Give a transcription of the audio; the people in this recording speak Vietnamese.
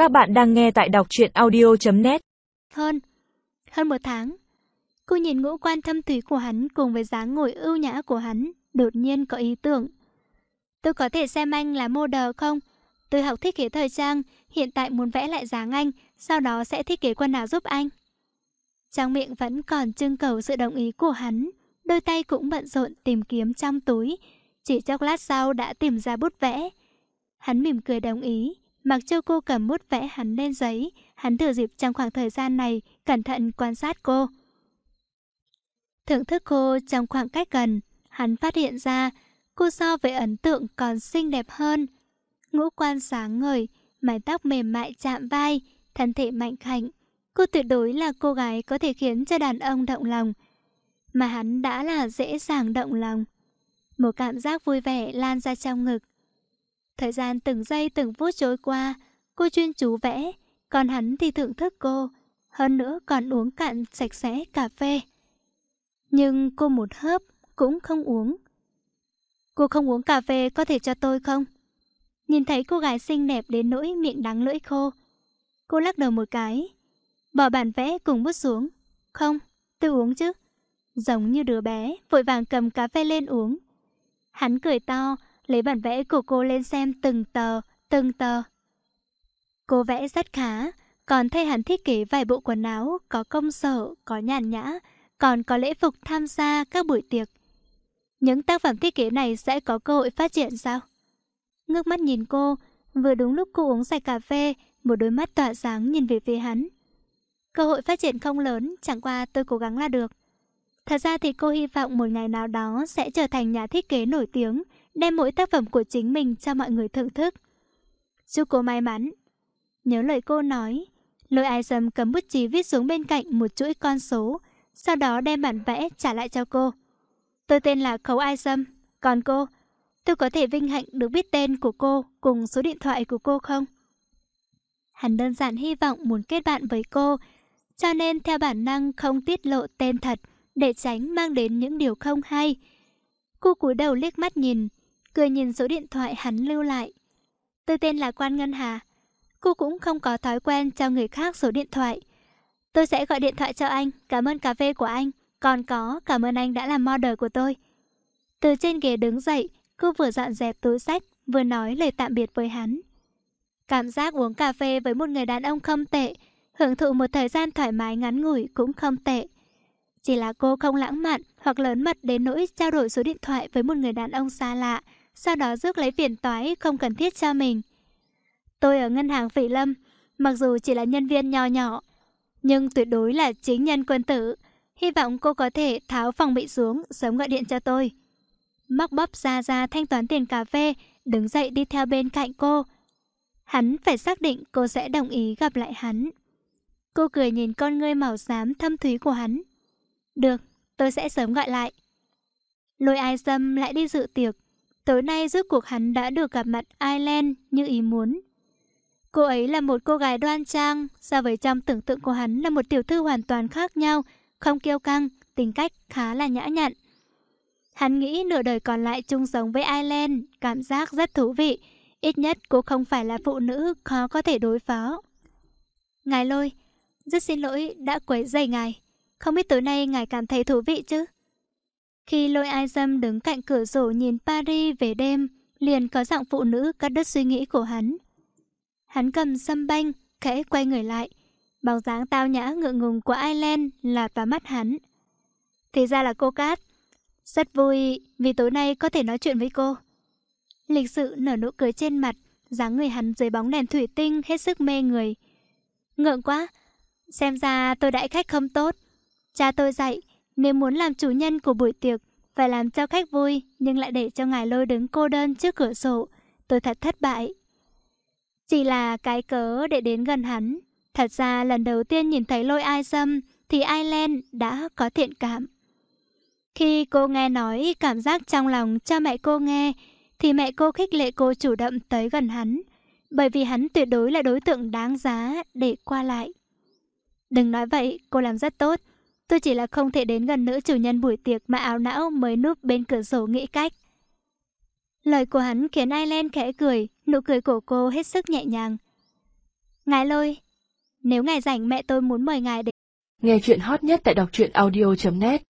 Các bạn đang nghe tại đọc truyện audio.net. Hơn 1 tháng. Cô nhìn ngũ quan thâm thúy của hắn cùng với dáng ngồi ưu nhã của hắn, đột nhiên có ý tưởng. Tôi có thể xem anh là model không? Tôi học thiết kế thời trang, hiện tại muốn vẽ lại dáng anh, sau đó sẽ thiết kế quần áo giúp anh. Trong miệng vẫn còn trưng cầu sự đồng ý của hắn, đôi tay cũng bận rộn tìm kiếm trong túi. Chỉ chốc lát sau đã tìm ra bút vẽ. Hắn mỉm cười đồng ý, mặc cho cô cầm bút vẽ hắn lên giấy. Hắn thừa dịp trong khoảng thời gian này cẩn thận quan sát cô, thưởng thức cô trong khoảng cách gần. Hắn phát hiện ra cô so với ấn tượng còn xinh đẹp hơn. Ngũ quan sáng ngời, mái tóc mềm mại chạm vai, thân thể mạnh khảnh. Cô tuyệt đối là cô gái có thể khiến cho đàn ông động lòng, mà hắn đã là dễ dàng động lòng. Một cảm giác vui vẻ lan ra trong ngực. Thời gian từng giây từng phút trôi qua, cô chuyên chú vẽ, còn hắn thì thưởng thức cô, hơn nữa còn uống cạn sạch sẽ cà phê. Nhưng cô một hớp cũng không uống. Cô không uống cà phê có thể cho tôi không? Nhìn thấy cô gái xinh đẹp đến nỗi miệng đắng lưỡi khô, cô lắc đầu một cái, bỏ bản vẽ cùng bút xuống. Không, tôi uống chứ. Giống như đứa bé, vội vàng cầm cà phê lên uống. Hắn cười to, lấy bản vẽ của cô lên xem từng tờ, từng tờ. Cô vẽ rất khá, còn thay hắn thiết kế vài bộ quần áo, có công sở, có nhàn nhã, còn có lễ phục tham gia các buổi tiệc. Những tác phẩm thiết kế này sẽ có cơ hội phát triển sao? Ngước mắt nhìn cô, vừa đúng lúc cô uống sạch cà phê, một đôi mắt tỏa sáng nhìn về phía hắn. Cơ hội phát triển không lớn, chẳng qua tôi cố gắng là được. Thật ra thì cô hy vọng một ngày nào đó sẽ trở thành nhà thiết kế nổi tiếng, đem mỗi tác phẩm của chính mình cho mọi người thưởng thức. Chúc cô may mắn. Nhớ lời cô nói, Lôi Ai Sâm cầm bút chì viết xuống bên cạnh một chuỗi con số, sau đó đem bản vẽ trả lại cho cô. Tôi tên là Khấu Ai Sâm, còn cô? Tôi có thể vinh hạnh được biết tên của cô cùng số điện thoại của cô không? Hắn đơn giản hy vọng muốn kết bạn với cô, cho nên theo bản năng không tiết lộ tên thật để tránh mang đến những điều không hay. Cô cúi đầu liếc mắt nhìn, cười nhìn số điện thoại hắn lưu lại. Tôi tên là Quan Ngân Hà. Cô cũng không có thói quen cho người khác số điện thoại. Tôi sẽ gọi điện thoại cho anh, cảm ơn cà phê của anh, còn có cảm ơn anh đã làm model của tôi. Từ trên ghế đứng dậy, cô vừa dọn dẹp túi xách, vừa nói lời tạm biệt với hắn. Cảm giác uống cà phê với một người đàn ông không tệ, hưởng thụ một thời gian thoải mái ngắn ngủi cũng không tệ. Chỉ là cô không lãng mạn hoặc lớn mật đến nỗi trao đổi số điện thoại với một người đàn ông xa lạ, sau đó rước lấy phiền toái không cần thiết cho mình. Tôi ở ngân hàng Phỉ Lâm, mặc dù chỉ là nhân viên nho nhỏ, nhưng tuyệt đối là chính nhân quân tử. Hy vọng cô có thể tháo phòng bị xuống, sớm gọi điện cho tôi. Móc bóp ra thanh toán tiền cà phê, đứng dậy đi theo bên cạnh cô. Hắn phải xác định cô sẽ đồng ý gặp lại hắn. Cô cười nhìn con ngươi màu xám thâm thúy của hắn. Được, tôi sẽ sớm gọi lại. Lôi Ai Sâm lại đi dự tiệc. Tối nay rốt cuộc hắn đã được gặp mặt Aileen như ý muốn. Cô ấy là một cô gái đoan trang, so với trong tưởng tượng của hắn là một tiểu thư hoàn toàn khác nhau, không kiêu căng, tính cách khá là nhã nhặn. Hắn nghĩ nửa đời còn lại chung sống với Aileen, cảm giác rất thú vị, ít nhất cô không phải là phụ nữ khó có thể đối phó. Ngài Lôi, rất xin lỗi đã quấy rầy ngài, không biết tối nay ngài cảm thấy thú vị chứ? Khi Lôi Ai Sâm đứng cạnh cửa sổ nhìn Paris về đêm, liền có giọng phụ nữ cắt đứt suy nghĩ của hắn. Hắn cầm sâm banh, khẽ quay người lại. Bóng dáng tao nhã ngượng ngùng của Aileen lọt vào mắt hắn. Thì ra là cô Cát. Rất vui vì tối nay có thể nói chuyện với cô. Lịch sự nở nụ cười trên mặt, dáng người hắn dưới bóng đèn thủy tinh hết sức mê người. Ngượng quá, xem ra tôi đãi khách không tốt. Cha tôi dạy, nếu muốn làm chủ nhân của buổi tiệc, phải làm cho khách vui, nhưng lại để cho ngài Lôi đứng cô đơn trước cửa sổ. Tôi thật thất bại. Chỉ là cái cớ để đến gần hắn. Thật ra lần đầu tiên nhìn thấy Lôi Ai Sâm thì Aileen đã có thiện cảm. Khi cô nghe nói cảm giác trong lòng cho mẹ cô nghe, thì mẹ cô khích lệ cô chủ động tới gần hắn, bởi vì hắn tuyệt đối là đối tượng đáng giá để qua lại. Đừng nói vậy, cô làm rất tốt. Tôi chỉ là không thể đến gần nữ chủ nhân buổi tiệc mà áo não mới núp bên cửa sổ nghĩ cách. Lời của hắn khiến Aileen khẽ cười, nụ cười của cô hết sức nhẹ nhàng. Ngài Lôi, nếu ngài rảnh mẹ tôi muốn mời ngài đến. Nghe chuyện hot nhất tại đọc truyện audio.net